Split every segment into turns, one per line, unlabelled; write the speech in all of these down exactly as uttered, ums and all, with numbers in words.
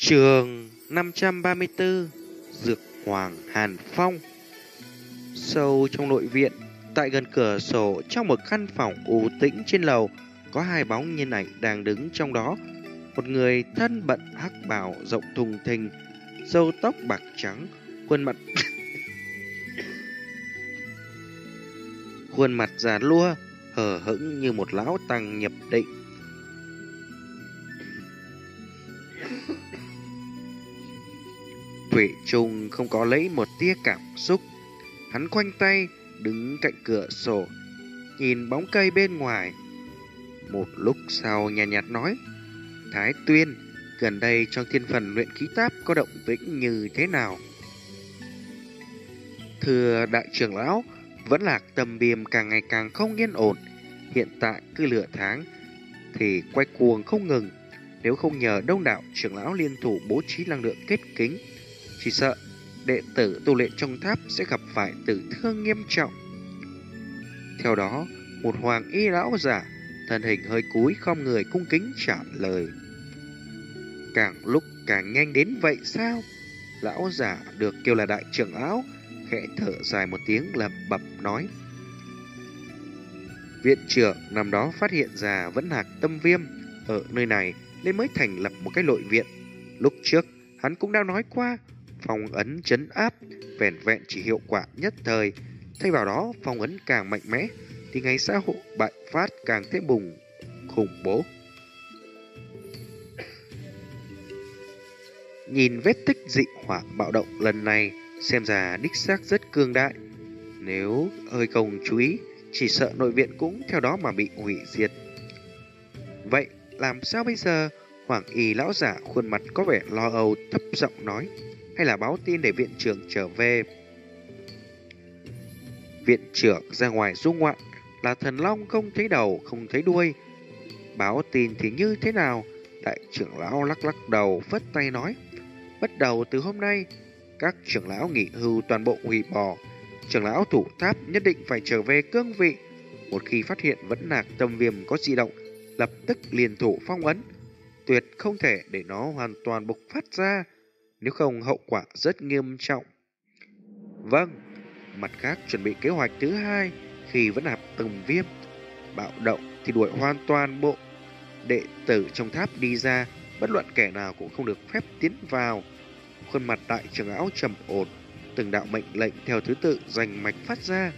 Trường năm trăm ba mươi tư, Dược Hoàng Hàn Phong. Sâu trong nội viện, tại gần cửa sổ trong một căn phòng u tĩnh trên lầu, có hai bóng nhân ảnh đang đứng trong đó. Một người thân bận hắc bào rộng thùng thình, râu tóc bạc trắng, khuôn mặt khuôn mặt già lua, hờ hững như một lão tăng nhập định. Thủy Trung không có lấy một tia cảm xúc. Hắn khoanh tay đứng cạnh cửa sổ, nhìn bóng cây bên ngoài. Một lúc sau nhàn nhạt, nhạt nói: Thái Tuyên, gần đây trong thiên phần luyện khí táp có động tĩnh như thế nào? Thưa đại trưởng lão, vẫn lạc tầm biềm càng ngày càng không yên ổn. Hiện tại cứ lửa tháng thì quay cuồng không ngừng. Nếu không nhờ đông đảo trưởng lão liên thủ bố trí năng lượng kết kính, chỉ sợ đệ tử tu luyện trong tháp sẽ gặp phải tử thương nghiêm trọng. Theo đó, một hoàng y lão giả thân hình hơi cúi khom người cung kính trả lời: Càng lúc càng nhanh đến vậy sao? Lão giả được kêu là đại trưởng lão khẽ thở dài một tiếng lẩm bẩm nói: Viện trưởng năm đó phát hiện ra vẫn hạc tâm viêm ở nơi này nên mới thành lập một cái nội viện. Lúc trước hắn cũng đã nói qua, phong ấn trấn áp vẻn vẹn chỉ hiệu quả nhất thời, thay vào đó phong ấn càng mạnh mẽ thì ngày xã hội bại phát càng thêm bùng khủng bố. Nhìn vết tích dị hỏa bạo động lần này, xem ra đích xác rất cương đại. Nếu hơi không chú ý, chỉ sợ nội viện cũng theo đó mà bị hủy diệt. Vậy làm sao bây giờ? Hoàng y lão giả khuôn mặt có vẻ lo âu thấp giọng nói: Hay là báo tin để viện trưởng trở về? Viện trưởng ra ngoài du ngoạn, là thần long không thấy đầu không thấy đuôi. Báo tin thì như thế nào? Đại trưởng lão lắc lắc đầu vất tay nói: Bắt đầu từ hôm nay, các trưởng lão nghỉ hưu toàn bộ hủy bỏ. Trưởng lão thủ tháp nhất định phải trở về cương vị. Một khi phát hiện vẫn nạc tâm viêm có di động, lập tức liền thủ phong ấn, tuyệt không thể để nó hoàn toàn bộc phát ra, nếu không hậu quả rất nghiêm trọng. Vâng. Mặt khác chuẩn bị kế hoạch thứ hai, khi vẫn nạp từng viêm bạo động thì đuổi hoàn toàn bộ đệ tử trong tháp đi ra, bất luận kẻ nào cũng không được phép tiến vào. Khuôn mặt đại trưởng lão trầm ổn, từng đạo mệnh lệnh theo thứ tự rành mạch phát ra.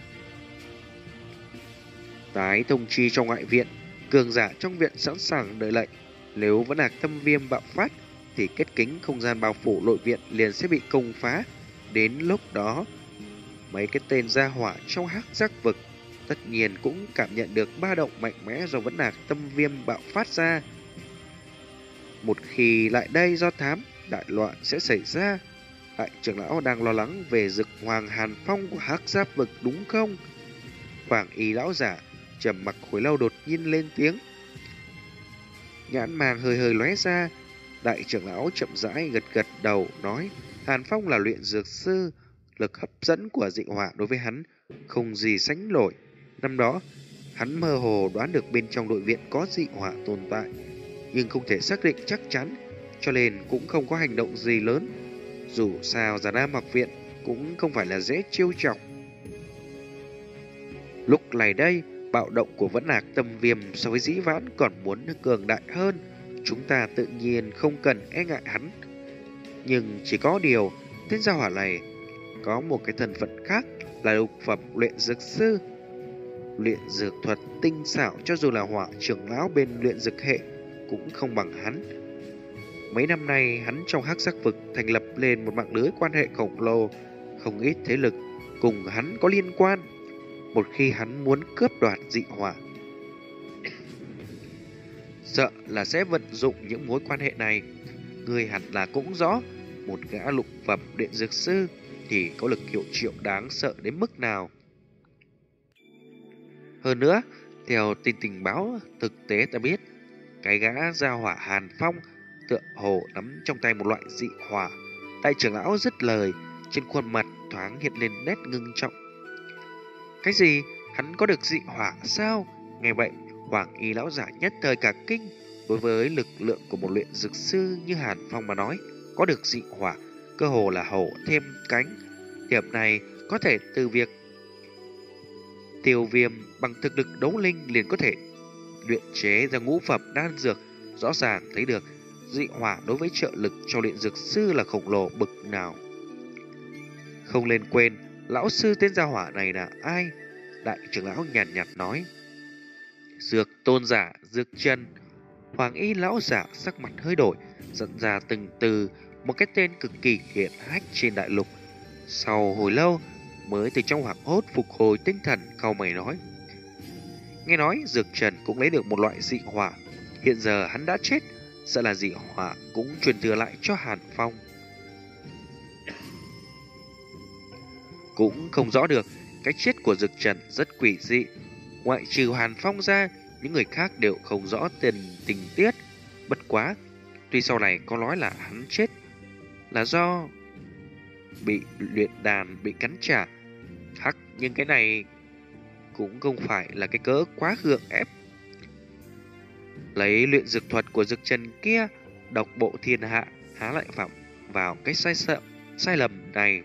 Tái thông chi trong ngoại viện, cường giả trong viện sẵn sàng đợi lệnh. Nếu vẫn là tâm viêm bạo phát thì kết kính không gian bao phủ nội viện liền sẽ bị công phá. Đến lúc đó, mấy cái tên gia hỏa trong hắc giác vực tất nhiên cũng cảm nhận được ba động mạnh mẽ do vẫn là tâm viêm bạo phát ra. Một khi lại đây do thám, đại loạn sẽ xảy ra. Đại trưởng lão đang lo lắng về Dực Hoàng Hàn Phong của hắc giáp vực đúng không? Hoàng y lão giả trầm mặc hồi lâu đột nhiên lên tiếng. Nhãn màng hơi hơi lóe ra. Đại trưởng lão chậm rãi gật gật đầu nói: Hàn Phong là luyện dược sư, lực hấp dẫn của dị hỏa đối với hắn không gì sánh nổi. Năm đó hắn mơ hồ đoán được bên trong đội viện có dị hỏa tồn tại, nhưng không thể xác định chắc chắn, cho nên cũng không có hành động gì lớn. Dù sao Già Nam học viện cũng không phải là dễ trêu chọc. Lúc này đây, bạo động của vẫn lạc tâm viêm so với dĩ vãng còn muốn cường đại hơn. Chúng ta tự nhiên không cần e ngại hắn. Nhưng chỉ có điều, tên gia hỏa này có một cái thân phận khác là lục phẩm luyện dược sư. Luyện dược thuật tinh xảo, cho dù là hỏa trưởng lão bên luyện dược hệ cũng không bằng hắn. Mấy năm nay hắn trong hắc sắc vực thành lập lên một mạng lưới quan hệ khổng lồ, không ít thế lực cùng hắn có liên quan. Một khi hắn muốn cướp đoạt dị hỏa, sợ là sẽ vận dụng những mối quan hệ này. Người hẳn là cũng rõ, một gã lục phẩm luyện dược sư thì có lực hiệu triệu đáng sợ đến mức nào. Hơn nữa, theo tin tình báo thực tế ta biết, cái gã gia hỏa Hàn Phong tựa hồ nắm trong tay một loại dị hỏa. Đại trưởng lão dứt lời, trên khuôn mặt thoáng hiện lên nét ngưng trọng. Cái gì? Hắn có được dị hỏa sao? Nghe vậy, Hoàng y lão giả nhất thời cả kinh. Đối với lực lượng của một luyện dược sư như Hàn Phong mà nói, có được dị hỏa, cơ hồ là hổ thêm cánh. Điểm này có thể từ việc Tiêu Viêm bằng thực lực đấu linh liền có thể luyện chế ra ngũ phẩm đan dược, rõ ràng thấy được dị hỏa đối với trợ lực cho luyện dược sư là khổng lồ bực nào. Không nên quên, lão sư tên gia hỏa này là ai? Đại trưởng lão nhàn nhạt, nhạt nói. Dược tôn giả Dược Trần. Hoàng y lão giả sắc mặt hơi đổi, dẫn ra từng từ một cái tên cực kỳ hiển hách trên đại lục. Sau hồi lâu mới từ trong hoảng hốt phục hồi tinh thần, cau mày nói. Nghe nói Dược Trần cũng lấy được một loại dị hỏa, hiện giờ hắn đã chết, sợ là dị hỏa cũng truyền thừa lại cho Hàn Phong. Cũng không rõ được, cái chết của Dược Trần rất quỷ dị, ngoại trừ Hàn Phong ra, những người khác đều không rõ tình tình tiết. Bất quá, tuy sau này có nói là hắn chết là do bị luyện đàn bị cắn trả, hắc, nhưng cái này cũng không phải là cái cớ quá gượng ép. Lấy luyện dược thuật của Dược Trần kia, độc bộ thiên hạ, há lại phạm vào cái sai sợ sai lầm này.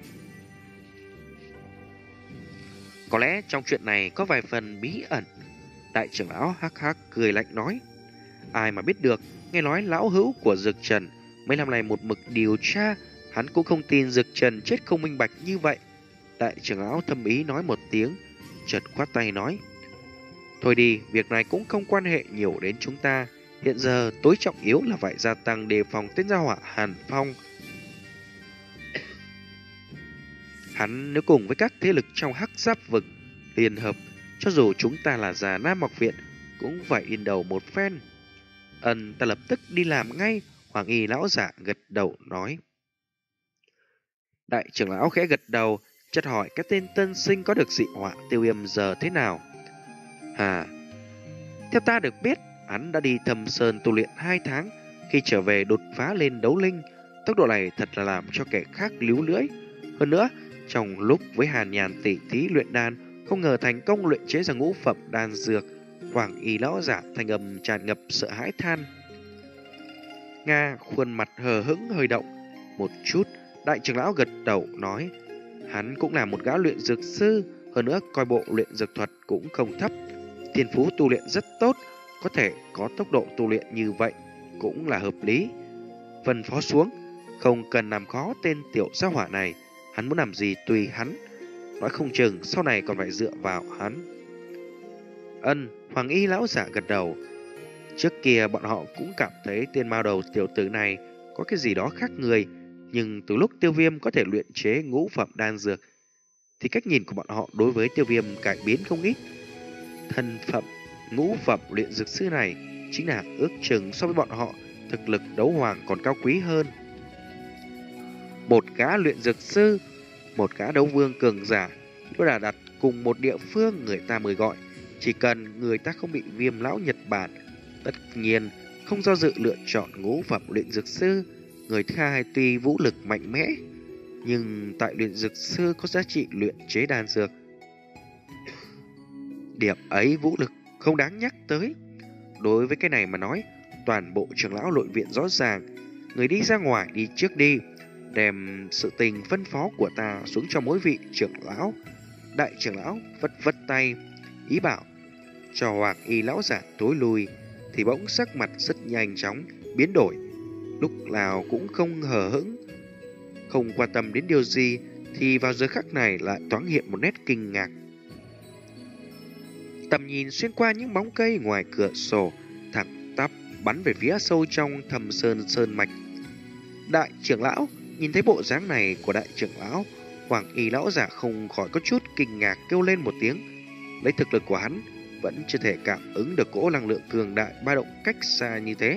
Có lẽ trong chuyện này có vài phần bí ẩn. Đại trưởng lão hắc hắc cười lạnh nói. Ai mà biết được, nghe nói lão hữu của Dược Trần mấy năm nay một mực điều tra, hắn cũng không tin Dược Trần chết không minh bạch như vậy. Đại trưởng lão thâm ý nói một tiếng, chợt khoát tay nói. Thôi đi, việc này cũng không quan hệ nhiều đến chúng ta. Hiện giờ tối trọng yếu là phải gia tăng đề phòng tên gia hỏa Hàn Phong. Hắn nếu cùng với các thế lực trong hắc giáp vực liên hợp, cho dù chúng ta là già Nam Học Viện cũng phải in đầu một phen. Ân, ta lập tức đi làm ngay. Hoàng y lão giả gật đầu nói. Đại trưởng lão khẽ gật đầu, chợt hỏi cái tên tân sinh có được dị hỏa Tiêu Viêm giờ thế nào. À, theo ta được biết, hắn đã đi Thâm Sơn tu luyện hai tháng, khi trở về đột phá lên đấu linh. Tốc độ này thật là làm cho kẻ khác líu lưỡi. Hơn nữa, trong lúc với Hàn Nhàn tỉ thí luyện đan, không ngờ thành công luyện chế ra ngũ phẩm đan dược. Hoàng y lão giả thanh âm tràn ngập sợ hãi than. Nga khuôn mặt hờ hững hơi động một chút. Đại trưởng lão gật đầu nói, hắn cũng là một gã luyện dược sư, hơn nữa coi bộ luyện dược thuật cũng không thấp, thiên phú tu luyện rất tốt, có thể có tốc độ tu luyện như vậy cũng là hợp lý. Phân phó xuống, không cần làm khó tên tiểu gia hỏa này, hắn muốn làm gì tùy hắn, nói không chừng sau này còn phải dựa vào hắn. Ân, Hoàng y lão giả gật đầu. Trước kia bọn họ cũng cảm thấy tên mao đầu tiểu tử này có cái gì đó khác người, nhưng từ lúc Tiêu Viêm có thể luyện chế ngũ phẩm đan dược thì cách nhìn của bọn họ đối với Tiêu Viêm cải biến không ít. Thân phẩm ngũ phẩm luyện dược sư này chính là ước chừng so với bọn họ thực lực đấu hoàng còn cao quý hơn. Một gã luyện dược sư, một gã đấu vương cường giả, nếu là đặt cùng một địa phương người ta mới gọi, chỉ cần người ta không bị Viêm lão Nhật Bản, tất nhiên không do dự lựa chọn ngũ phẩm luyện dược sư. Người thứ hai tuy vũ lực mạnh mẽ, nhưng tại luyện dược sư có giá trị luyện chế đan dược. Điểm ấy vũ lực không đáng nhắc tới. Đối với cái này mà nói, toàn bộ trưởng lão nội viện rõ ràng. Người đi ra ngoài đi trước đi, đem sự tình phân phó của ta xuống cho mỗi vị trưởng lão. Đại trưởng lão vất vất tay, ý bảo cho Hoàng y lão giả tối lui, thì bỗng sắc mặt rất nhanh chóng biến đổi, lúc nào cũng không hờ hững, không quan tâm đến điều gì, thì vào giờ khắc này lại thoáng hiện một nét kinh ngạc. Tầm nhìn xuyên qua những bóng cây ngoài cửa sổ, thẳng tắp bắn về phía sâu trong Thâm Sơn sơn mạch. Đại trưởng lão nhìn thấy bộ dáng này của đại trưởng lão, Hoàng y lão giả không khỏi có chút kinh ngạc kêu lên một tiếng. Lấy thực lực của hắn vẫn chưa thể cảm ứng được cỗ năng lượng cường đại ba động cách xa như thế.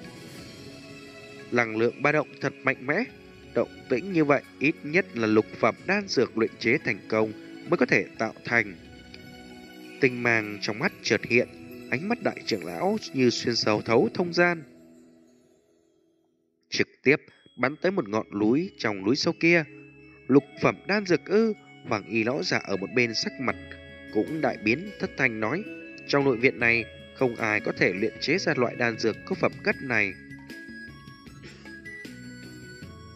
Năng lượng ba động thật mạnh mẽ, động tĩnh như vậy ít nhất là lục phẩm đan dược luyện chế thành công mới có thể tạo thành. Tinh mang trong mắt chợt hiện, ánh mắt đại trưởng lão như xuyên sâu thấu thông gian, trực tiếp bắn tới một ngọn núi trong núi sâu kia. Lục phẩm đan dược ư? Hoàng y lão giả ở một bên sắc mặt cũng đại biến, thất thanh nói, trong nội viện này không ai có thể luyện chế ra loại đan dược có phẩm cấp này.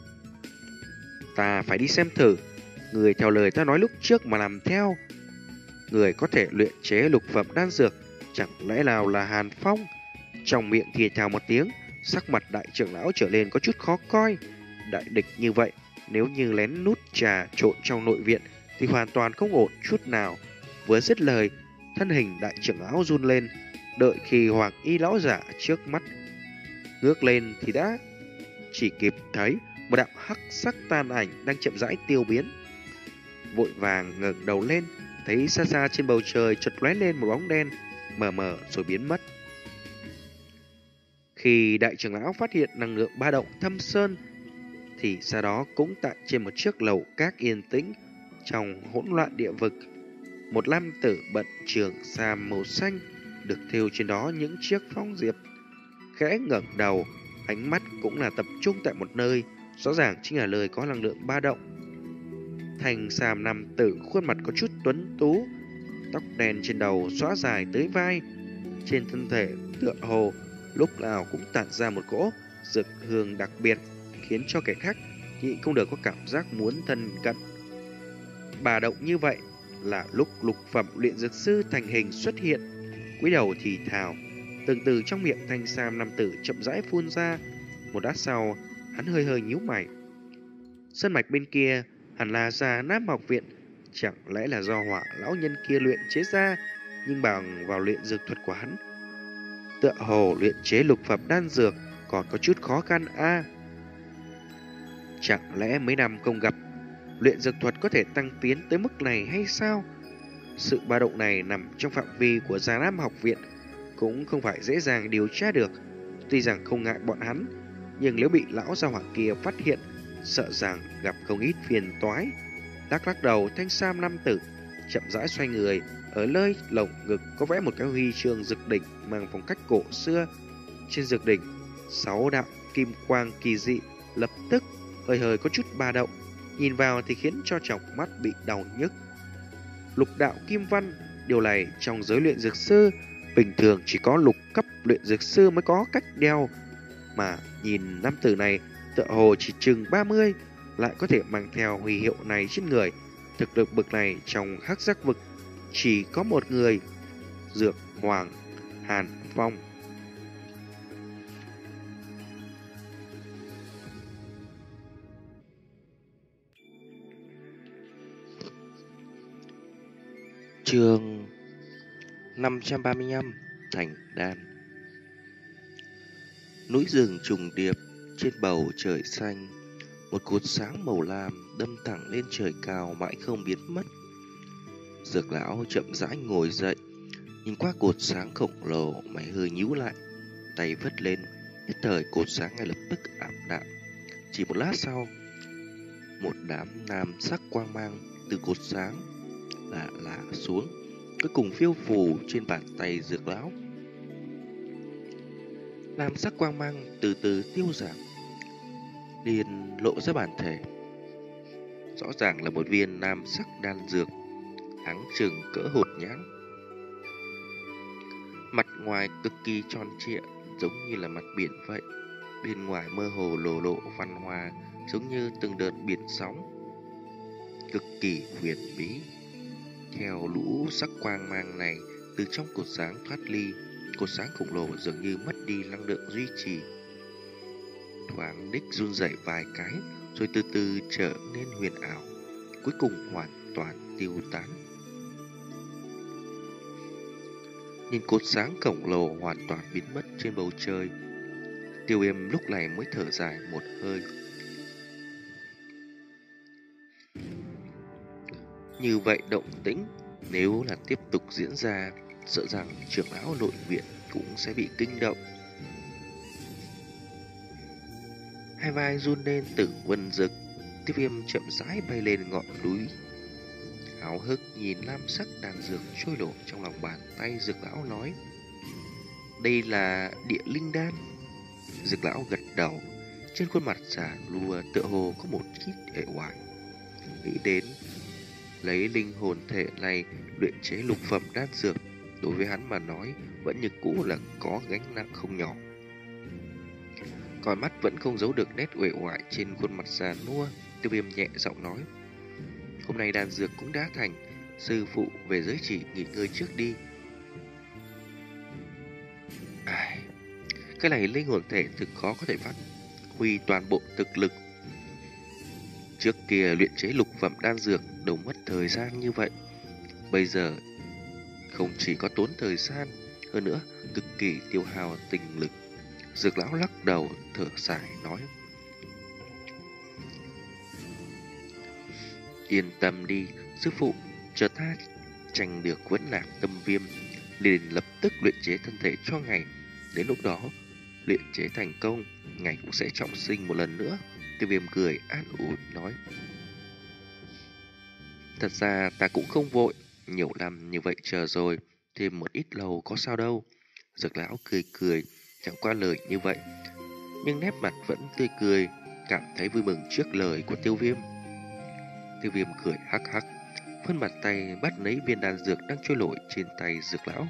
Ta phải đi xem thử. Người theo lời ta nói lúc trước mà làm theo. Người có thể luyện chế lục phẩm đan dược, chẳng lẽ nào là Hàn Phong? Trong miệng thì chào một tiếng, sắc mặt đại trưởng lão trở lên có chút khó coi. Đại địch như vậy, nếu như lén nút trà trộn trong nội viện thì hoàn toàn không ổn chút nào. Vừa dứt lời, thân hình đại trưởng lão run lên, đợi khi hoàng y lão giả trước mắt ngước lên thì đã chỉ kịp thấy một đạo hắc sắc tàn ảnh đang chậm rãi tiêu biến. Vội vàng ngẩng đầu lên, thấy xa xa trên bầu trời chợt lóe lên một bóng đen mờ mờ rồi biến mất. Khi đại trưởng lão phát hiện năng lượng ba động thâm sơn thì sau đó cũng tại trên một chiếc lầu các yên tĩnh trong hỗn loạn địa vực, một nam tử bận trường sam màu xanh được thêu trên đó những chiếc phong diệp khẽ ngẩng đầu, ánh mắt cũng là tập trung tại một nơi, rõ ràng chính là nơi có năng lượng ba động. Thành sam nam tử khuôn mặt có chút tuấn tú, tóc đen trên đầu xõa dài tới vai, trên thân thể tựa hồ lúc nào cũng tản ra một cỗ dược hương đặc biệt, khiến cho kẻ khác nhịn không được có cảm giác muốn thân cận. Bà động như vậy là lúc lục phẩm luyện dược sư thành hình xuất hiện, cúi đầu thì thào, từng từ trong miệng thanh sam nam tử chậm rãi phun ra. Một lát sau, hắn hơi hơi nhíu mày. Sơn mạch bên kia hẳn là Già Nam học viện, chẳng lẽ là do hỏa lão nhân kia luyện chế ra, nhưng bằng vào luyện dược thuật của hắn, tựa hồ luyện chế lục phẩm đan dược còn có chút khó khăn a. À, chẳng lẽ mấy năm không gặp, luyện dược thuật có thể tăng tiến tới mức này hay sao? Sự ba động này nằm trong phạm vi của Già Nam học viện, cũng không phải dễ dàng điều tra được. Tuy rằng không ngại bọn hắn, nhưng nếu bị lão gia hỏa kia phát hiện, sợ rằng gặp không ít phiền toái. Lắc lắc đầu, thanh sam nam tử chậm rãi xoay người, ở nơi lồng ngực có vẽ một cái huy chương dược đỉnh mang phong cách cổ xưa. Trên dược đỉnh, sáu đạo kim quang kỳ dị lập tức hơi hơi có chút ba động, nhìn vào thì khiến cho tròng mắt bị đau nhức. Lục đạo kim văn, điều này trong giới luyện dược sư bình thường chỉ có lục cấp luyện dược sư mới có cách đeo, mà nhìn nam tử này tựa hồ chỉ chừng ba mươi lại có thể mang theo huy hiệu này trên người. Thực lực bậc này trong hắc giác vực chỉ có một người, Dược Hoàng Hàn Phong.
Chương năm trăm ba mươi lăm, Thành Đan. Núi rừng trùng điệp, trên bầu trời xanh, một cột sáng màu lam đâm thẳng lên trời cao mãi không biến mất. Dược lão chậm rãi ngồi dậy, nhìn qua cột sáng khổng lồ, mày hơi nhíu lại, tay vất lên, nhất thời cột sáng ngay lập tức ảm đạm. Chỉ một lát sau, một đám nam sắc quang mang từ cột sáng lạ lạ xuống, cuối cùng phiêu phù trên bàn tay dược lão. Nam sắc quang mang từ từ tiêu giảm, liền lộ ra bản thể. Rõ ràng là một viên nam sắc đan dược, áng chừng cỡ hột nhãn. Mặt ngoài cực kỳ tròn trịa, giống như là mặt biển vậy. Bên ngoài mơ hồ lộ lộ văn hoa, giống như từng đợt biển sóng, cực kỳ huyền bí. Theo lũ sắc quang mang này từ trong cột sáng thoát ly, cột sáng khổng lồ dường như mất đi năng lượng duy trì, thoáng đích run rẩy vài cái, rồi từ từ trở nên huyền ảo, cuối cùng hoàn toàn tiêu tán. Nhìn cột sáng khổng lồ hoàn toàn biến mất trên bầu trời, Tiêu Viêm lúc này mới thở dài một hơi. Như vậy động tĩnh, nếu là tiếp tục diễn ra, sợ rằng trưởng lão nội viện cũng sẽ bị kinh động. Hai vai run lên Tử Vân Dực, Tiêu Viêm chậm rãi bay lên ngọn núi, háo hức nhìn lam sắc đan dược trôi nổi trong lòng bàn tay. Dược lão nói: "Đây là địa linh đan." Dược lão gật đầu, trên khuôn mặt già lùa tựa hồ có một ít uể oải. Nghĩ đến lấy linh hồn thể này luyện chế lục phẩm đan dược, đối với hắn mà nói vẫn như cũ là có gánh nặng không nhỏ. Con mắt vẫn không giấu được nét uể oải trên khuôn mặt già nua. Tiêu Viêm nhẹ giọng nói. Hôm nay đan dược cũng đã thành, sư phụ về giới chỉ nghỉ ngơi trước đi. Ai... Cái này linh hồn thể thực khó có thể phát huy toàn bộ thực lực. Trước kia luyện chế lục phẩm đan dược đều mất thời gian như vậy. Bây giờ không chỉ có tốn thời gian, hơn nữa cực kỳ tiêu hao tinh lực. Dược lão lắc đầu thở dài nói. Yên tâm đi, sư phụ, chờ ta tranh được vẫn lạc tâm viêm, liền lập tức luyện chế thân thể cho ngài. Đến lúc đó, luyện chế thành công, ngài cũng sẽ trọng sinh một lần nữa. Tiêu Viêm cười an ủi nói. Thật ra ta cũng không vội, nhiều năm như vậy chờ rồi, thêm một ít lâu có sao đâu. Dược lão cười cười, chẳng qua lời như vậy, nhưng nét mặt vẫn tươi cười, cảm thấy vui mừng trước lời của Tiêu Viêm. Tiêu Viêm cười hắc hắc, vươn bàn tay bắt lấy viên đan dược đang trôi nổi trên tay dược lão.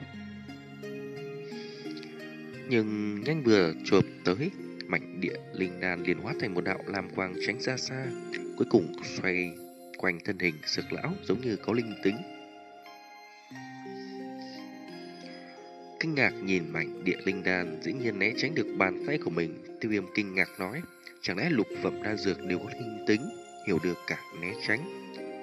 Nhưng nhanh vừa chộp tới, mảnh địa linh đan liền hóa thành một đạo lam quang tránh ra xa, cuối cùng xoay quanh thân hình dược lão giống như có linh tính. Kinh ngạc nhìn mảnh địa linh đan dĩ nhiên né tránh được bàn tay của mình, Tiêu Viêm kinh ngạc nói, chẳng lẽ lục phẩm đan dược đều có linh tính, hiểu được cả né tránh.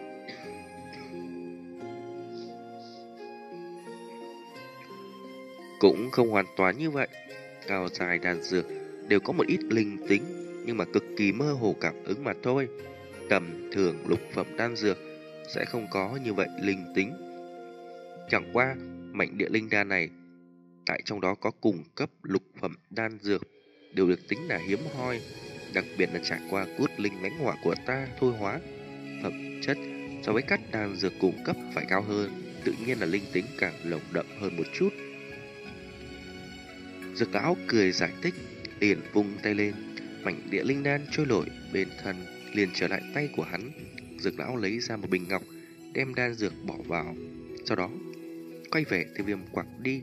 Cũng không hoàn toàn như vậy, cao dài đan dược đều có một ít linh tính, nhưng mà cực kỳ mơ hồ cảm ứng mà thôi. Tầm thường lục phẩm đan dược sẽ không có như vậy linh tính. Chẳng qua mảnh địa linh đan này tại trong đó có cùng cấp lục phẩm đan dược đều được tính là hiếm hoi, đặc biệt là trải qua cốt linh lãnh hỏa của ta thôi hóa, phẩm chất so với các đan dược cùng cấp phải cao hơn, tự nhiên là linh tính càng lồng đậm hơn một chút. Dược lão cười giải thích, liền vung tay lên, mảnh địa linh đan trôi nổi bên thân liền trở lại tay của hắn. Dược lão lấy ra một bình ngọc, đem đan dược bỏ vào, sau đó quay về Tiêu Viêm quẳng đi.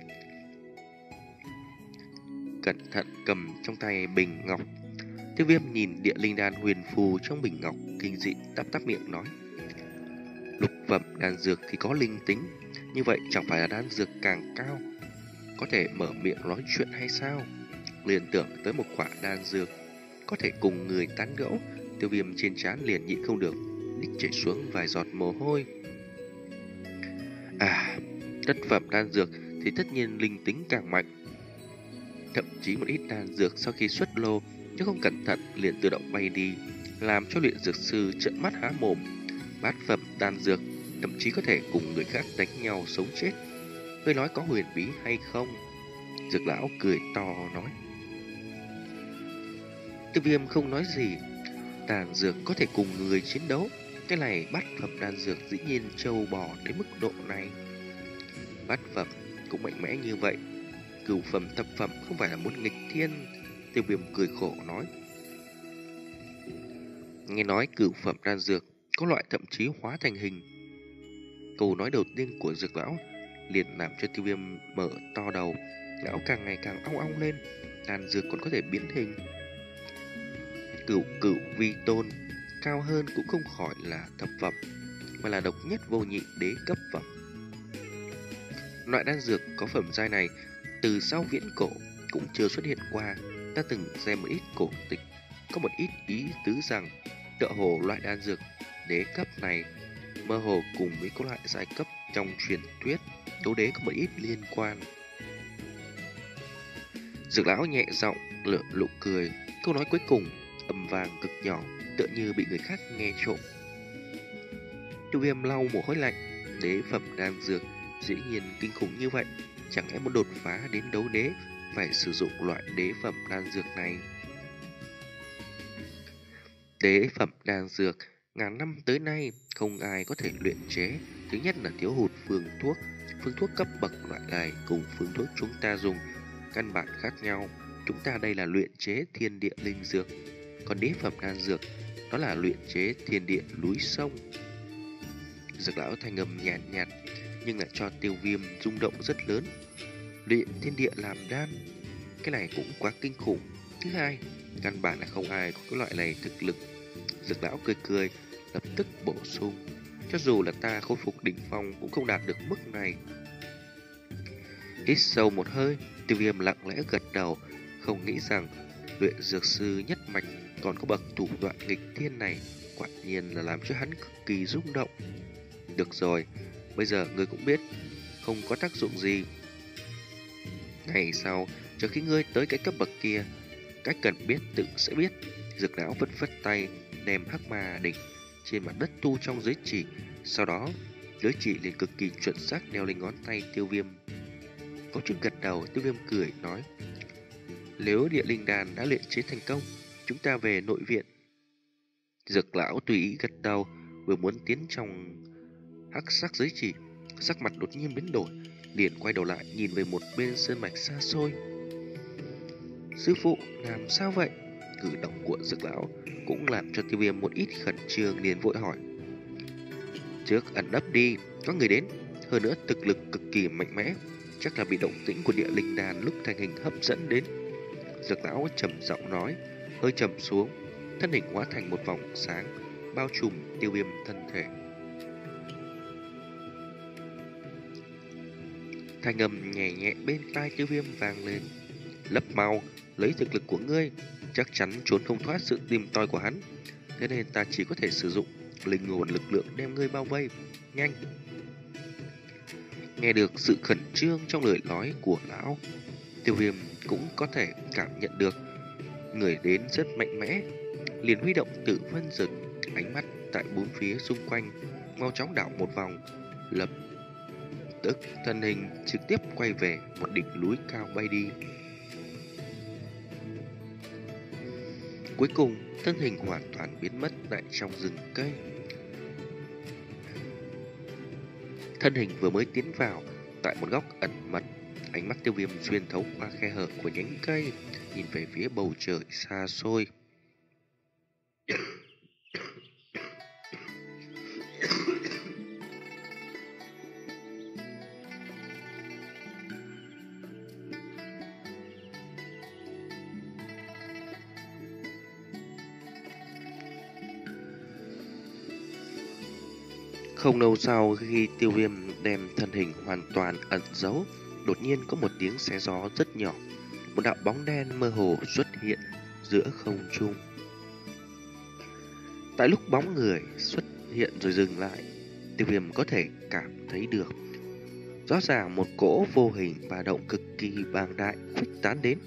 Cẩn thận cầm trong tay bình ngọc, Tiêu Viêm nhìn địa linh đan huyền phù trong bình ngọc, kinh dị tắp tắp miệng nói. Lục phẩm đan dược thì có linh tính, như vậy chẳng phải là đan dược càng cao có thể mở miệng nói chuyện hay sao? Liền tưởng tới một quả đan dược có thể cùng người tán gẫu, Tiêu Viêm trên trán liền nhịn không được đích chảy xuống vài giọt mồ hôi. À, đất phẩm đan dược thì tất nhiên linh tính càng mạnh. Thậm chí một ít đan dược sau khi xuất lô, nếu không cẩn thận liền tự động bay đi, làm cho luyện dược sư trợn mắt há mồm. Bát phẩm đan dược thậm chí có thể cùng người khác đánh nhau sống chết. Ngươi nói có huyền bí hay không? Dược lão cười to nói. Tiêu Viêm không nói gì. Đan dược có thể cùng người chiến đấu, cái này bát phẩm đan dược dĩ nhiên trâu bò đến mức độ này. Bát phẩm cũng mạnh mẽ như vậy, cửu phẩm thập phẩm không phải là muốn nghịch thiên. Tiêu Viêm cười khổ nói. Nghe nói cửu phẩm đan dược có loại thậm chí hóa thành hình. Câu nói đầu tiên của dược lão liền làm cho Tiêu Viêm mở to đầu, lão càng ngày càng ong ong lên. Đan dược còn có thể biến hình. Cửu cửu vi tôn, cao hơn cũng không khỏi là thập phẩm, mà là độc nhất vô nhị đế cấp phẩm. Loại đan dược có phẩm giai này từ sau viễn cổ cũng chưa xuất hiện qua. Ta từng xem một ít cổ tịch, có một ít ý tứ rằng tựa hồ loại đan dược đế cấp này mơ hồ cùng với các loại giai cấp trong truyền thuyết đấu đế có một ít liên quan. Dược lão nhẹ giọng lượn lụ cười, câu nói cuối cùng âm vang cực nhỏ, tựa như bị người khác nghe trộm. Tiêu Viêm lau mồ hôi lạnh, đế phẩm đan dược dĩ nhiên kinh khủng như vậy, chẳng lẽ muốn đột phá đến đấu đế phải sử dụng loại đế phẩm đan dược này? Đế phẩm đan dược ngàn năm tới nay không ai có thể luyện chế. Thứ nhất là thiếu hụt phương thuốc. Phương thuốc cấp bậc loại này cùng phương thuốc chúng ta dùng căn bản khác nhau. Chúng ta đây là luyện chế thiên địa linh dược, còn đế phẩm đan dược đó là luyện chế thiên địa núi sông. Dược lão thanh âm nhàn nhạt, nhạt nhưng lại cho Tiêu Viêm rung động rất lớn. Luyện thiên địa làm đan, cái này cũng quá kinh khủng. Thứ hai, căn bản là không ai có cái loại này thực lực. Dược lão cười cười, lập tức bổ sung. Cho dù là ta khôi phục đỉnh phong cũng không đạt được mức này. Hít sâu một hơi, Tiêu Viêm lặng lẽ gật đầu, không nghĩ rằng luyện dược sư nhất mạch còn có bậc thủ đoạn nghịch thiên này, quả nhiên là làm cho hắn cực kỳ rung động. Được rồi, bây giờ ngươi cũng biết, không có tác dụng gì. Ngày sau, trước khi ngươi tới cái cấp bậc kia, cách cần biết tự sẽ biết. Dược lão vất vất tay, đem hắc ma đỉnh trên mặt đất tu trong giới chỉ, sau đó giới chỉ liền cực kỳ chuẩn xác đeo lên ngón tay Tiêu Viêm. Có chút gật đầu, Tiêu Viêm cười nói: nếu địa linh đàn đã luyện chế thành công, chúng ta về nội viện. Dược lão tùy ý gật đầu, vừa muốn tiến trong hắc sắc giới chỉ, sắc mặt đột nhiên biến đổi, liền quay đầu lại nhìn về một bên sơn mạch xa xôi. Sư phụ, làm sao vậy? Cử động của dược lão cũng làm cho Tiêu Viêm một ít khẩn trương, liền vội hỏi: trước ẩn nấp đi, có người đến, hơn nữa thực lực cực kỳ mạnh mẽ, chắc là bị động tĩnh của địa linh đàn lúc thành hình hấp dẫn đến. Dược lão trầm giọng nói, hơi trầm xuống, thân hình hóa thành một vòng sáng bao trùm Tiêu Viêm thân thể. Thanh âm nhẹ nhẹ bên tai Tiêu Viêm vang lên: lấp mau, lấy thực lực của ngươi chắc chắn trốn không thoát sự tìm tòi của hắn, thế nên ta chỉ có thể sử dụng linh hồn lực lượng đem ngươi bao vây. Nhanh! Nghe được sự khẩn trương trong lời nói của lão, Tiêu Viêm cũng có thể cảm nhận được người đến rất mạnh mẽ, liền huy động Tử Vân Dực, ánh mắt tại bốn phía xung quanh mau chóng đảo một vòng, lập tức thân hình trực tiếp quay về một đỉnh núi cao bay đi. Cuối cùng, thân hình hoàn toàn biến mất tại trong rừng cây. Thân hình vừa mới tiến vào tại một góc ẩn mật, ánh mắt Tiêu Viêm xuyên thấu qua khe hở của nhánh cây, nhìn về phía bầu trời xa xôi. Không lâu sau, khi Tiêu Viêm đem thân hình hoàn toàn ẩn giấu, đột nhiên có một tiếng xé gió rất nhỏ, một đạo bóng đen mơ hồ xuất hiện giữa không trung. Tại lúc bóng người xuất hiện rồi dừng lại, Tiêu Viêm có thể cảm thấy được rõ ràng một cỗ vô hình ba động cực kỳ bàng đại khuếch tán đến,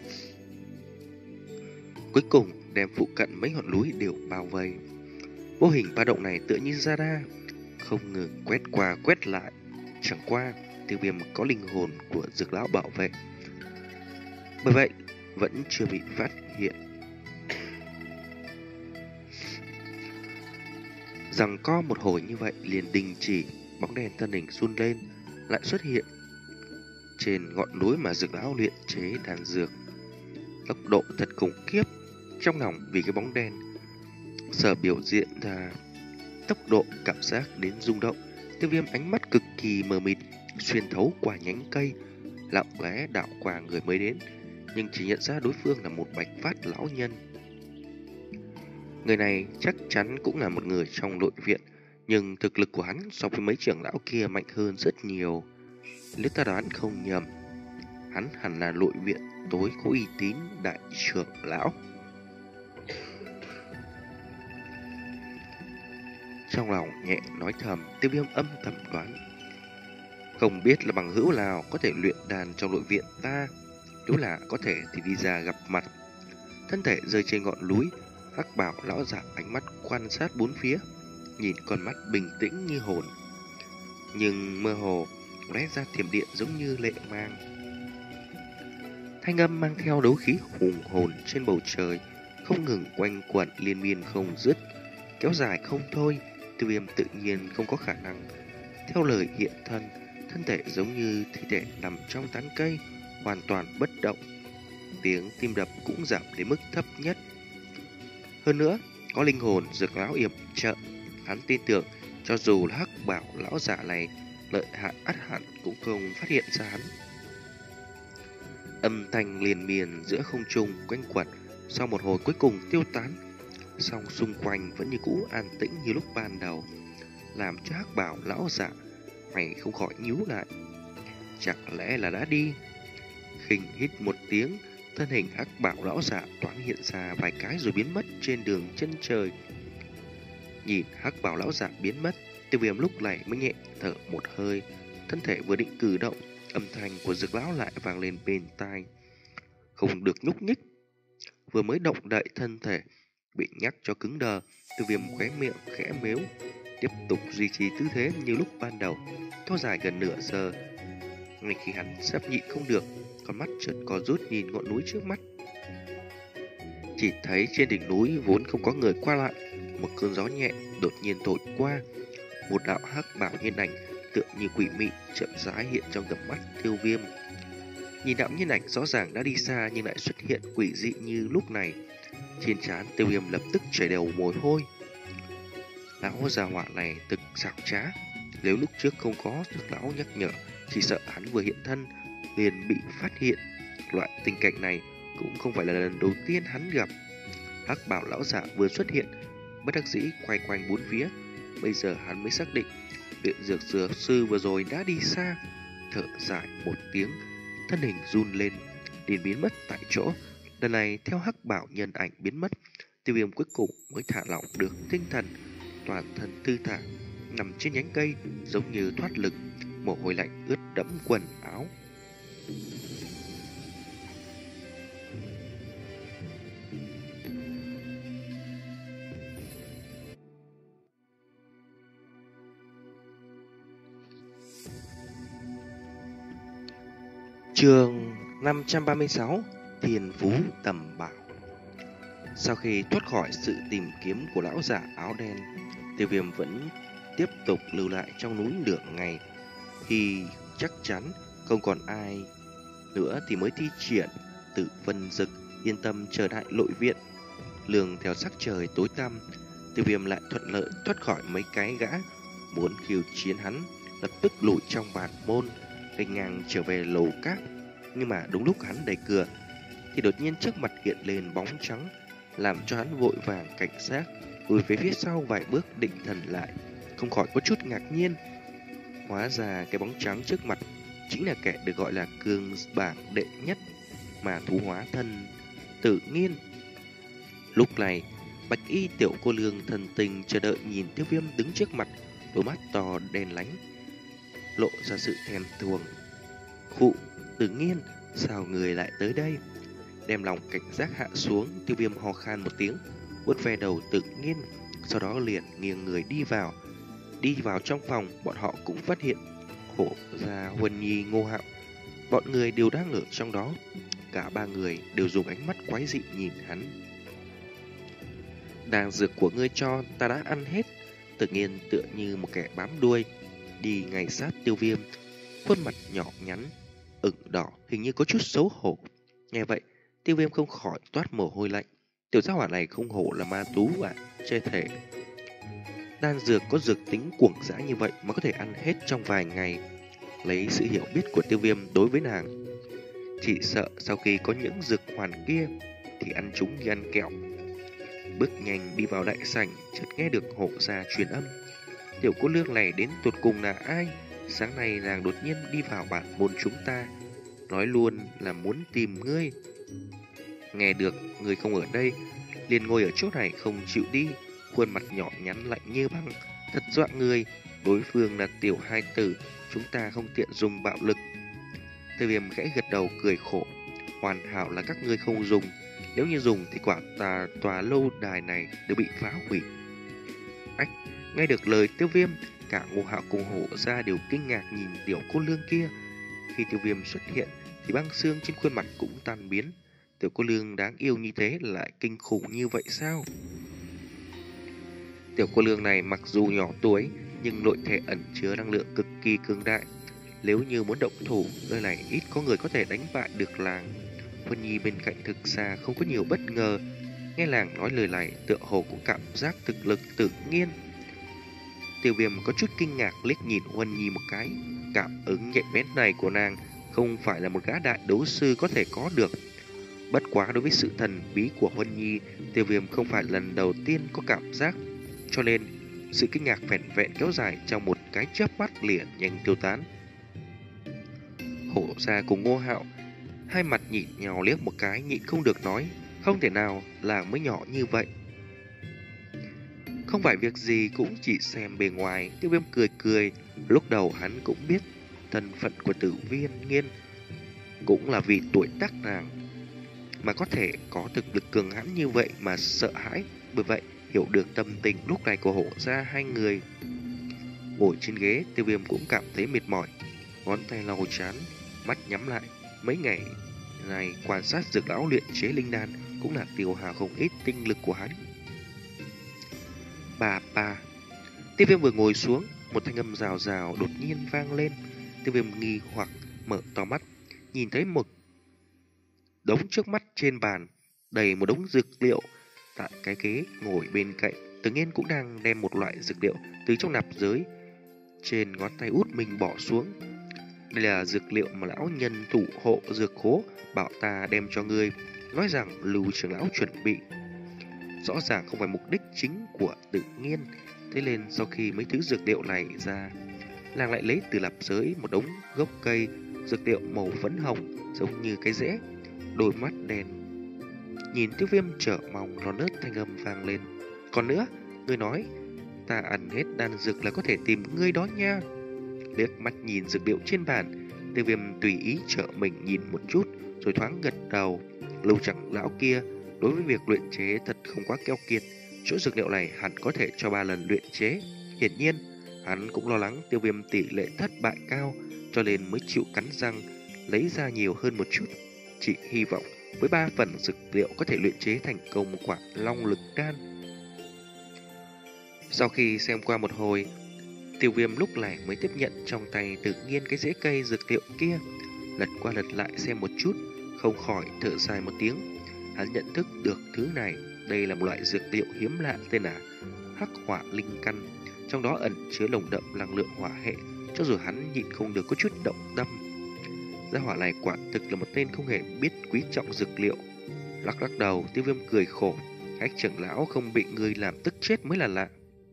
cuối cùng đem phụ cận mấy ngọn núi đều bao vây. Vô hình ba động này tựa như radar, không ngừng quét qua quét lại. Chẳng qua Tiêu Viêm có linh hồn của dược lão bảo vệ, bởi vậy vẫn chưa bị phát hiện. Rằng có một hồi như vậy liền đình chỉ, bóng đen thân hình run lên, lại xuất hiện trên ngọn núi mà dược lão luyện chế đan dược. Tốc độ thật khủng khiếp. Trong lòng vì cái bóng đen sở biểu diện ra tốc độ cảm giác đến rung động, Tiêu Viêm ánh mắt cực kỳ mờ mịt, xuyên thấu qua nhánh cây, lặng lẽ đảo qua người mới đến, nhưng chỉ nhận ra đối phương là một bạch phát lão nhân. Người này chắc chắn cũng là một người trong nội viện, nhưng thực lực của hắn so với mấy trưởng lão kia mạnh hơn rất nhiều. Nếu ta đoán không nhầm, hắn hẳn là nội viện tối có uy tín đại trưởng lão. Trong lòng nhẹ nói thầm, Tiêu Viêm âm thầm đoán, không biết là bằng hữu nào có thể luyện đàn trong nội viện ta, nếu là có thể thì đi ra gặp mặt. Thân thể rơi trên ngọn núi, hắc bảo lão giả ánh mắt quan sát bốn phía, nhìn con mắt bình tĩnh như hồn, nhưng mơ hồ lóe ra thiểm điện giống như lệ mang. Thanh âm mang theo đấu khí hùng hồn trên bầu trời, không ngừng quanh quẩn liên miên không dứt, kéo dài không thôi. Tiêu Viêm tự nhiên không có khả năng theo lời hiện thân, thân thể giống như thi thể nằm trong tán cây, hoàn toàn bất động. Tiếng tim đập cũng giảm đến mức thấp nhất. Hơn nữa, có linh hồn dược lão yểm trợ, hắn tin tưởng cho dù là hắc bảo lão giả này lợi hại ắt hẳn cũng không phát hiện ra hắn. Âm thanh liền miên giữa không trung quanh quẩn, sau một hồi cuối cùng tiêu tán. song xung quanh vẫn như cũ an tĩnh như lúc ban đầu, làm cho Hắc Bảo lão giả mày không khỏi nhíu lại. Chẳng lẽ là đã đi? Khinh hít một tiếng, thân hình Hắc Bảo lão giả thoáng hiện ra vài cái rồi biến mất trên đường chân trời. Nhìn Hắc Bảo lão giả biến mất, Tiêu Viêm lúc này mới nhẹ thở một hơi, thân thể vừa định cử động, âm thanh của Dược lão lại vang lên bên tai. Không được nhúc nhích. Vừa mới động đậy thân thể, bị nhắc cho cứng đờ, Tiêu Viêm khóe miệng khẽ mếu, tiếp tục duy trì tư thế như lúc ban đầu, kéo dài gần nửa giờ. Ngay khi hắn sắp nhịn không được, con mắt chợt co rút nhìn ngọn núi trước mắt. Chỉ thấy trên đỉnh núi vốn không có người qua lại, một cơn gió nhẹ đột nhiên thổi qua, một đạo hắc bảo nhân ảnh tựa như quỷ mị chậm rãi hiện trong tầm mắt Tiêu Viêm. Nhìn đạo nhân ảnh rõ ràng đã đi xa nhưng lại xuất hiện quỷ dị như lúc này, trên trán Tiêu Viêm lập tức chảy đều mồ hôi. Lão già hỏa này thực xảo trá, nếu lúc trước không có Dược lão nhắc nhở, chỉ sợ hắn vừa hiện thân liền bị phát hiện. Loại tình cảnh này cũng không phải là lần đầu tiên hắn gặp. Hắc bảo lão giả vừa xuất hiện, bất đắc dĩ quay quanh bốn phía. Bây giờ hắn mới xác định luyện dược dược sư vừa rồi đã đi xa. Thở dài một tiếng, thân hình run lên, liền biến mất tại chỗ. Lần này theo hắc bảo nhân ảnh biến mất, Tiêu Viêm cuối cùng mới thả lỏng được tinh thần, toàn thân thư thả, nằm trên nhánh cây giống như thoát lực, mồ hôi lạnh ướt đẫm quần áo. Chương năm trăm ba mươi sáu, Thiên Phú Tầm Bảo. Sau khi thoát khỏi sự tìm kiếm của lão giả áo đen, Tiêu Viêm vẫn tiếp tục lưu lại trong núi nửa ngày. Khi chắc chắn không còn ai nữa thì mới thi triển Tự Vân Dực, yên tâm chờ đại nội viện. Lường theo sắc trời tối tăm, Tiêu Viêm lại thuận lợi thoát khỏi mấy cái gã muốn khiêu chiến hắn, lập tức lùi trong bản môn, nghênh ngang trở về lầu cát. Nhưng mà đúng lúc hắn đẩy cửa thì đột nhiên trước mặt hiện lên bóng trắng, làm cho hắn vội vàng cảnh giác, lùi về phía sau vài bước định thần lại, không khỏi có chút ngạc nhiên. Hóa ra cái bóng trắng trước mặt chính là kẻ được gọi là cường bảng đệ nhất mà thú hóa thân Tự Nghiên. Lúc này bạch y tiểu cô lương thần tình chờ đợi nhìn Tiêu Viêm đứng trước mặt, đôi mắt to đen lánh lộ ra sự thèm thuồng. Khụ, Tự Nghiên, sao người lại tới đây? Đem lòng cảnh giác hạ xuống, Tiêu Viêm ho khan một tiếng, vuốt ve đầu Tự Nghiên, sau đó liền nghiêng người đi vào. Đi vào trong phòng, bọn họ cũng phát hiện Hổ Gia, Huân Nhi, Ngô Hạo, bọn người đều đang ở trong đó. Cả ba người đều dùng ánh mắt quái dị nhìn hắn. Đan dược của ngươi cho ta đã ăn hết. Tự Nghiên tựa như một kẻ bám đuôi đi ngay sát Tiêu Viêm, khuôn mặt nhỏ nhắn ửng đỏ, hình như có chút xấu hổ. Nghe vậy, Tiêu Viêm không khỏi toát mồ hôi lạnh. Tiểu gia hỏa này không hổ là ma tú à, chê thể. Đan dược có dược tính cuồng dã như vậy mà có thể ăn hết trong vài ngày. Lấy sự hiểu biết của Tiêu Viêm đối với nàng, chỉ sợ sau khi có những dược hoàn kia thì ăn chúng như ăn kẹo. Bước nhanh đi vào đại sảnh, chợt nghe được Hộ Gia truyền âm. Tiểu cô nương này đến tột cùng là ai? Sáng nay nàng đột nhiên đi vào bản môn chúng ta, nói luôn là muốn tìm ngươi. Nghe được người không ở đây, liền ngồi ở chỗ này không chịu đi, khuôn mặt nhỏ nhắn lạnh như băng, thật dọa người. Đối phương là tiểu hai tử, chúng ta không tiện dùng bạo lực. Tiêu Viêm khẽ gật đầu cười khổ. Hoàn hảo là các ngươi không dùng, nếu như dùng thì quả tà tòa lâu đài này đều bị phá hủy. Ách, nghe được lời Tiêu Viêm, cả Ngô Hạo cùng Hổ Gia đều kinh ngạc nhìn tiểu cô nương kia. Khi Tiêu Viêm xuất hiện thì băng xương trên khuôn mặt cũng tan biến. Tiểu cô nương đáng yêu như thế lại kinh khủng như vậy sao? Tiểu cô nương này mặc dù nhỏ tuổi nhưng nội thể ẩn chứa năng lượng cực kỳ cường đại. Nếu như muốn động thủ, nơi này ít có người có thể đánh bại được làng. Huân Nhi bên cạnh thực xa không có nhiều bất ngờ. Nghe làng nói lời này, tựa hồ cũng cảm giác thực lực Tự Nghiên. Tiêu Viêm có chút kinh ngạc liếc nhìn Huân Nhi một cái. Cảm ứng nhạy bén này của nàng không phải là một gã đại đấu sư có thể có được. Bất quá đối với sự thần bí của Huân Nhi, Tiêu Viêm không phải lần đầu tiên có cảm giác, cho nên sự kinh ngạc vẻn vẹn kéo dài trong một cái chớp mắt liền nhanh tiêu tán. Hổ Gia cùng Ngô Hạo hai mặt nhìn nhau liếc một cái, nhịn không được nói, không thể nào làng mới nhỏ như vậy. Không phải việc gì cũng chỉ xem bề ngoài. Tiêu Viêm cười cười. Lúc đầu hắn cũng biết thân phận của Tử Viên Nghiên cũng là vì tuổi tác nàng mà có thể có thực lực cường hãn như vậy mà sợ hãi. Bởi vậy hiểu được tâm tình lúc này của Hổ Gia hai người. Ngồi trên ghế, Tiêu Viêm cũng cảm thấy mệt mỏi, ngón tay lau chán, mắt nhắm lại. Mấy ngày này quan sát dược lão luyện chế linh đan cũng là tiêu hao không ít tinh lực của hắn. Bà bà. Tiêu Viêm vừa ngồi xuống, một thanh âm rào rào đột nhiên vang lên. Tiêu Viêm nghi hoặc mở to mắt, nhìn thấy một đống trước mắt trên bàn, đầy một đống dược liệu. Tại cái ghế ngồi bên cạnh, Tử Nghiên cũng đang đem một loại dược liệu từ trong nạp giới trên ngón tay út mình bỏ xuống. Đây là dược liệu mà lão nhân thủ hộ dược khố bảo ta đem cho ngươi, nói rằng Lưu trưởng lão chuẩn bị. Rõ ràng không phải mục đích chính của Tử Nghiên. Thế nên sau khi mấy thứ dược liệu này ra, nàng lại lấy từ nạp giới một đống gốc cây dược liệu màu phấn hồng giống như cái rễ. Đôi mắt đen nhìn Tiêu Viêm trở mong non nớt, thanh âm vang lên. Còn nữa, ngươi nói ta ăn hết đan dược là có thể tìm ngươi đó nha. Liếc mắt nhìn dược liệu trên bàn, Tiêu Viêm tùy ý trở mình nhìn một chút, rồi thoáng gật đầu. Lưu trưởng lão kia đối với việc luyện chế thật không quá keo kiệt. Chỗ dược liệu này hẳn có thể cho ba lần luyện chế. Hiển nhiên, hắn cũng lo lắng Tiêu Viêm tỷ lệ thất bại cao, cho nên mới chịu cắn răng lấy ra nhiều hơn một chút. Chỉ hy vọng với ba phần dược liệu có thể luyện chế thành công một quả long lực đan. Sau khi xem qua một hồi, Tiêu Viêm lúc này mới tiếp nhận trong tay Tự Nhiên cái rễ cây dược liệu kia, lật qua lật lại xem một chút, không khỏi thở dài một tiếng. Hắn nhận thức được thứ này, đây là một loại dược liệu hiếm lạ tên là Hắc Hỏa Linh Căn, trong đó ẩn chứa nồng đậm năng lượng hỏa hệ, cho dù hắn nhịn không được có chút động tâm. Gia hỏa này quả thực là một tên không hề biết quý trọng dược liệu. Lắc lắc đầu, Tiêu Viêm cười khổ, Hách trưởng lão không bị người làm tức chết mới là lạ.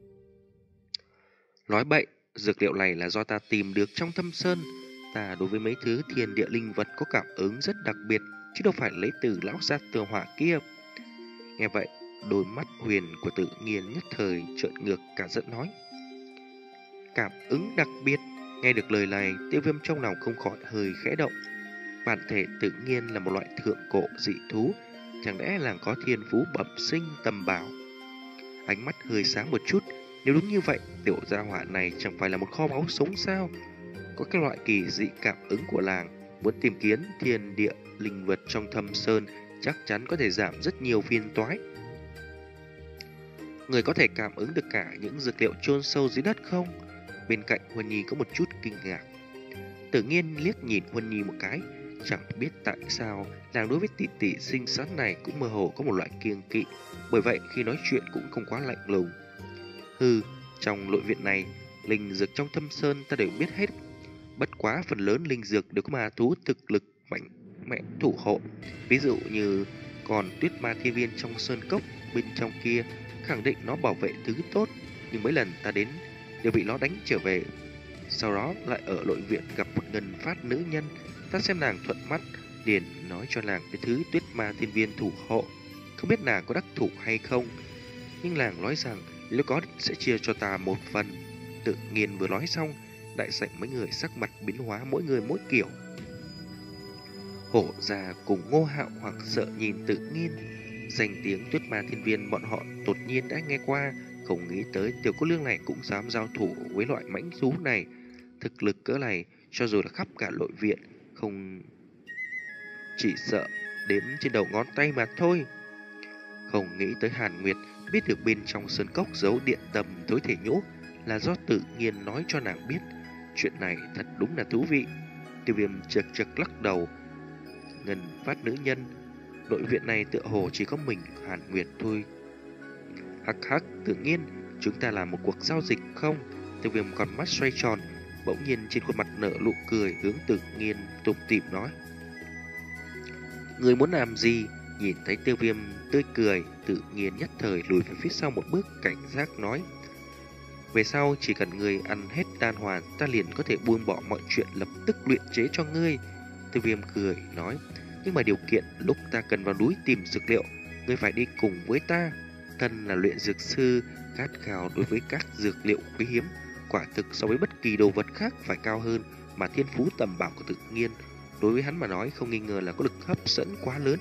Nói bậy, dược liệu này là do ta tìm được trong thâm sơn. Ta đối với mấy thứ thiên địa linh vật có cảm ứng rất đặc biệt, chứ đâu phải lấy từ lão gia tường hỏa kia. Nghe vậy, đôi mắt huyền của Tự Nhiên nhất thời trợn ngược cả giận nói. Cảm ứng đặc biệt. Nghe được lời này, Tiêu Viêm trong lòng không khỏi hơi khẽ động. Bản thể Tự Nhiên là một loại thượng cổ dị thú, chẳng lẽ là có thiên phú bẩm sinh tầm bảo. Ánh mắt hơi sáng một chút. Nếu đúng như vậy, tiểu gia hỏa này chẳng phải là một kho báu sống sao? Có cái loại kỳ dị cảm ứng của làng, muốn tìm kiếm thiên địa linh vật trong thâm sơn chắc chắn có thể giảm rất nhiều phiền toái. Người có thể cảm ứng được cả những dược liệu chôn sâu dưới đất không? Bên cạnh Huân Nhi có một chút kinh ngạc. Tự Nhiên liếc nhìn Huân Nhi một cái, chẳng biết tại sao nàng đối với tỷ tỷ xinh xắn này cũng mơ hồ có một loại kiêng kỵ, bởi vậy khi nói chuyện cũng không quá lạnh lùng. Hừ, trong nội viện này, linh dược trong thâm sơn ta đều biết hết. Bất quá phần lớn linh dược đều có ma thú thực lực mạnh mẽ thủ hộ. Ví dụ như còn tuyết ma thiên viên trong sơn cốc bên trong kia, khẳng định nó bảo vệ thứ tốt, nhưng mấy lần ta đến đều bị nó đánh trở về. Sau đó lại ở nội viện gặp một ngân phát nữ nhân, ta xem nàng thuận mắt, liền nói cho nàng cái thứ tuyết ma thiên viên thủ hộ. Không biết nàng có đắc thủ hay không, nhưng nàng nói rằng nếu có sẽ chia cho ta một phần. Tự Nhiên vừa nói xong, đại sảnh mấy người sắc mặt biến hóa, mỗi người mỗi kiểu. Hổ Già cùng Ngô Hạo hoặc sợ nhìn Tự Nhiên. Danh tiếng tuyết ma thiên viên bọn họ đột nhiên đã nghe qua, không nghĩ tới tiểu cô lương này cũng dám giao thủ với loại mãnh thú này. Thực lực cỡ này, cho dù là khắp cả nội viện, không chỉ sợ đếm trên đầu ngón tay mà thôi. Không nghĩ tới Hàn Nguyệt biết được bên trong sơn cốc giấu điện tầm tối thể nhũ là do Tự Nhiên nói cho nàng biết. Chuyện này thật đúng là thú vị. Tiêu Viêm chật chật lắc đầu. Ngân phát nữ nhân, nội viện này tựa hồ chỉ có mình Hàn Nguyệt thôi. Hắc hắc, Tự Nhiên, chúng ta làm một cuộc giao dịch không? Tiêu Viêm con mắt xoay tròn, bỗng nhiên trên khuôn mặt nở nụ cười, hướng Tự Nhiên tủm tỉm nói. Người muốn làm gì? Nhìn thấy Tiêu Viêm tươi cười, tự nhiên nhất thời lùi về phía sau một bước, cảnh giác nói. Về sau chỉ cần ngươi ăn hết đan hoàn, ta liền có thể buông bỏ mọi chuyện, lập tức luyện chế cho ngươi. Tiêu Viêm cười nói, nhưng mà điều kiện lúc ta cần vào núi tìm dược liệu, ngươi phải đi cùng với ta. Thân là luyện dược sư, khát khao đối với các dược liệu quý hiếm, quả thực so với bất kỳ đồ vật khác phải cao hơn, mà thiên phú tầm bảo của tự nhiên đối với hắn mà nói không nghi ngờ là có lực hấp dẫn quá lớn.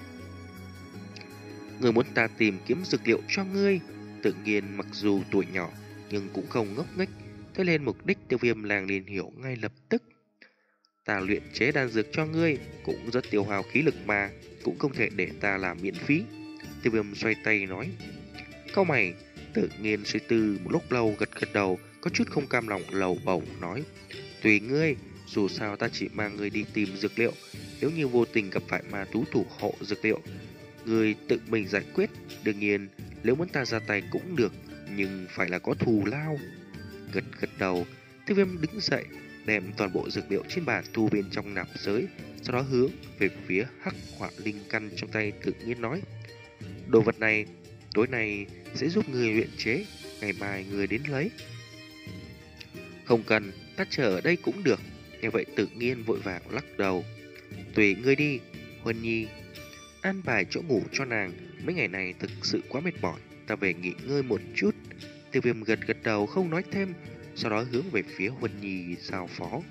Ngươi muốn ta tìm kiếm dược liệu cho ngươi? Tự nhiên mặc dù tuổi nhỏ nhưng cũng không ngốc nghếch, thế nên mục đích Tiêu Viêm làng liền hiểu ngay lập tức. Ta luyện chế đan dược cho ngươi cũng rất tiêu hao khí lực mà, cũng không thể để ta làm miễn phí. Tiêu Viêm xoay tay nói. Cau mày, tự nhiên suy tư một lúc lâu, gật gật đầu, có chút không cam lòng lầu bầu nói. Tùy ngươi, dù sao ta chỉ mang ngươi đi tìm dược liệu, nếu như vô tình gặp phải ma thú thủ hộ dược liệu, ngươi tự mình giải quyết. Đương nhiên, nếu muốn ta ra tay cũng được, nhưng phải là có thù lao. Gật gật đầu, Tiêu Viêm đứng dậy, đem toàn bộ dược liệu trên bàn thu bên trong nạp giới, sau đó hướng về phía hắc hỏa linh căn trong tay, tự nhiên nói. Đồ vật này, tối nay sẽ giúp người luyện chế, ngày mai người đến lấy. Không cần, ta chờ ở đây cũng được. Nghe vậy tự nhiên vội vàng lắc đầu. Tùy ngươi đi, Huân Nhi. An bài chỗ ngủ cho nàng, mấy ngày này thực sự quá mệt mỏi, ta về nghỉ ngơi một chút. Tiêu Viêm gật gật đầu không nói thêm, sau đó hướng về phía Huân Nhi giao phó.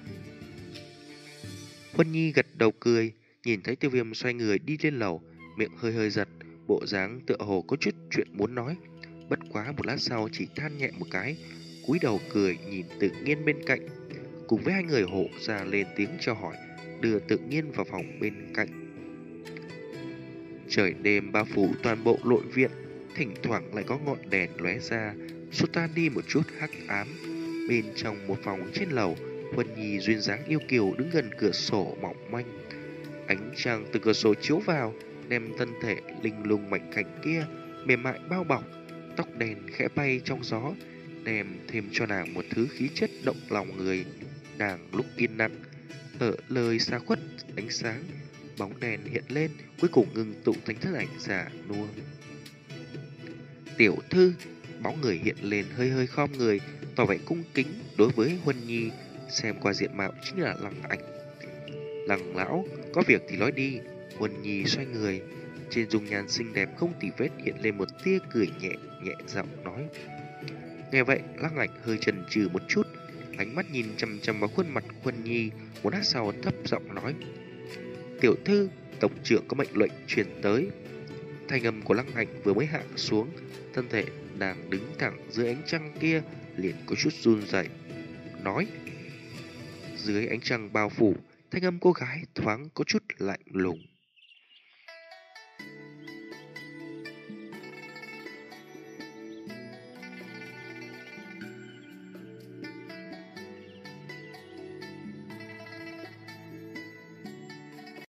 Huân Nhi gật đầu cười, nhìn thấy Tiêu Viêm xoay người đi lên lầu, miệng hơi hơi giật, bộ dáng tựa hồ có chút chuyện muốn nói. Bất quá một lát sau chỉ than nhẹ một cái, cúi đầu cười nhìn Tự Nhiên bên cạnh, cùng với hai người hộ ra lên tiếng chào hỏi, đưa Tự Nhiên vào phòng bên cạnh. Trời đêm bao phủ toàn bộ nội viện, thỉnh thoảng lại có ngọn đèn lóe ra, xua tan đi một chút hắc ám. Bên trong một phòng trên lầu, Huân Nhi duyên dáng yêu kiều đứng gần cửa sổ mỏng manh. Ánh trăng từ cửa sổ chiếu vào, đem thân thể linh lung mảnh khảnh kia mềm mại bao bọc, tóc đen khẽ bay trong gió, đem thêm cho nàng một thứ khí chất động lòng người. Nàng lúc yên lặng, ở lời xa khuất ánh sáng, bóng đèn hiện lên, cuối cùng ngừng tụ thành thân ảnh giả nua. Tiểu thư, bóng người hiện lên hơi hơi khom người, tỏ vẻ cung kính đối với Huân Nhi, xem qua diện mạo chính là Lăng Ảnh. Lăng lão, có việc thì nói đi. Huân Nhi xoay người, trên dung nhan xinh đẹp không tì vết hiện lên một tia cười nhẹ, nhẹ giọng nói. Nghe vậy, Lăng Ảnh hơi chần chừ một chút, ánh mắt nhìn chằm chằm vào khuôn mặt Huân Nhi, một lát sau thấp giọng nói. Tiểu thư, tổng trưởng có mệnh lệnh truyền tới. Thanh âm của Lăng Ảnh vừa mới hạ xuống, thân thể đang đứng thẳng dưới ánh trăng kia liền có chút run rẩy. Nói. Dưới ánh trăng bao phủ, thanh âm cô gái thoáng có chút lạnh lùng.